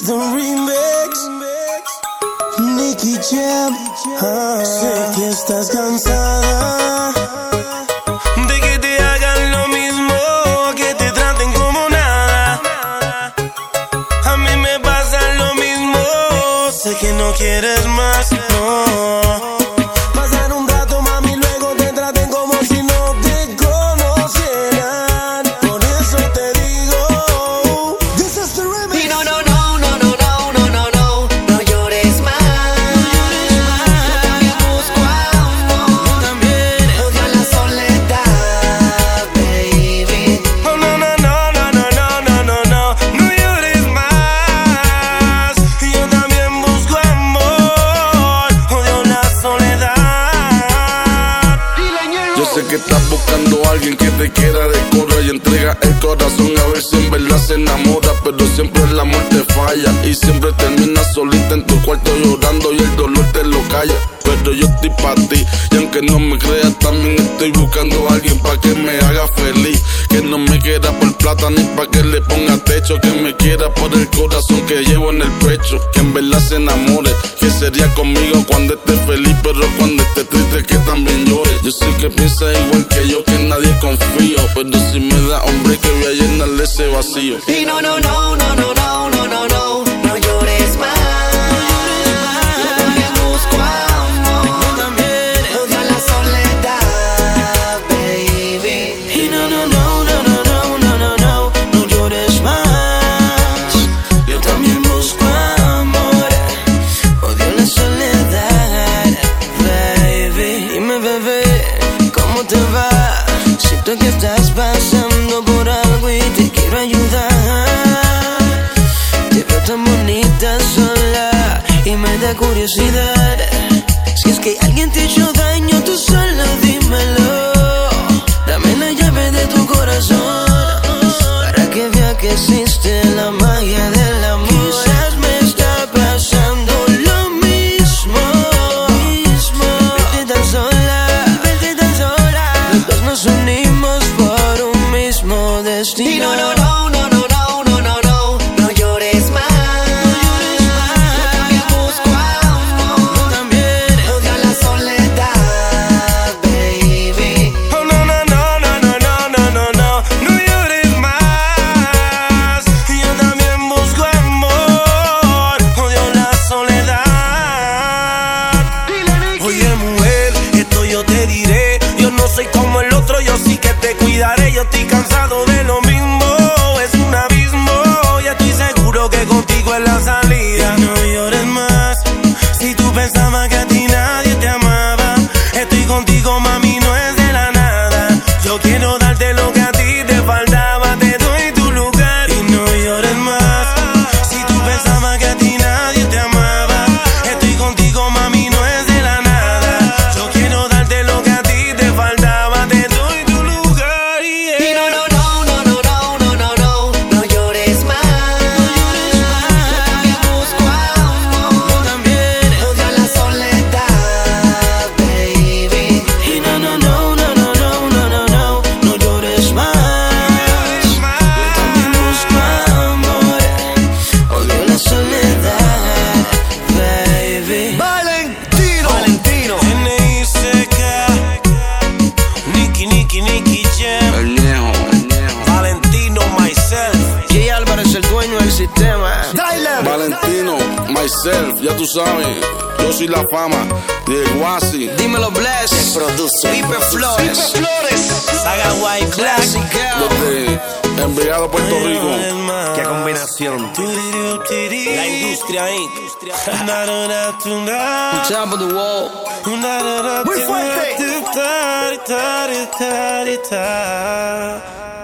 the remix. Nicky Jam. Sé que estás cansada de que te hagan lo mismo, que te traten como nada. A mí me pasa lo mismo. Sé que no quieres más, no. Pasar un rato, mami, luego te traten como si no te conocieran. Por eso te digo, this is the remix. Y no llores más. Yo busco amor. También Odio la soledad, baby. oh, no llores más. Yo también busco amor. Odio la soledad. Yo sé que estás buscando a alguien que te quiera de cora y entrega el corazón a ver si en verdad se enamora, pero siempre el amor te falla y siempre terminas solita en tu cuarto llorando y el dolor te lo calla. Pero yo estoy pa' ti y aunque no me creas también estoy buscando a alguien pa' que me haga feliz, que no me quiera por plata ni pa' que le ponga techo, que me quiera por el corazón que llevo en el pecho, que en verdad se enamore, que sería conmigo cuando esté feliz, pero cuando esté triste que también llore. Yo sé que piensa igual que yo, que en nadie confío, pero si me da hombre que voy a llenarle ese vacío. Y no llores más. Yo también busco amor. También Odio la soledad, baby. y no llores más. Yo también busco amor. Odio la soledad, baby. Dime, bebé, ¿cómo te va? Siento que estás pasando por algo y te quiero ayudar. Te veo tan bonita sola y me da curiosidad. Si es que alguien te hizo daño, tú solo dímelo. Dame la llave de tu corazón para que vea que existe la magia del amor. Quizás me está pasando lo mismo. Verte tan sola, los dos nos unimos por un mismo destino. Y no llores más. Yo también busco amor. También Odio la soledad, baby. oh, no llores más. Yo también busco amor. Odio la soledad. Oye, mujer, esto yo te diré. Yo no soy como el otro, yo sí que te cuidaré. Yo estoy cansado de lo mismo, es un abismo. Ya estoy seguro que contigo es la salida. Y no llores más. Si tú pensabas que a ti nadie te amaba, estoy contigo, mami, no es de la nada. Yo quiero darte lo que a ti te faltaba, te doy tu lugar. Y no llores más. Si tú pensabas que a ti nadie te amaba, estoy contigo, mami, no es de la nada. Yo quiero darte lo que a ti te faltaba, te doy tu lugar. Yeah. Y no llores más. Yo también busco amor. También Odio la soledad, baby. y no llores más. Yo también busco amor. Odio la soledad, baby. Valentino. N.I.C.K. Nicky Jam. El viejo. Valentino, myself. Jay Álvarez, el dueño del sistema. Valentino, myself, ya tú sabes, yo soy la fama de Guasi. Dímelo, Bless. Produce. Pipe Flores. Saga White Classic. Desde Envigado, Puerto Rico. Qué combinación. La industria ahí. Top of the wall. Muy fuerte.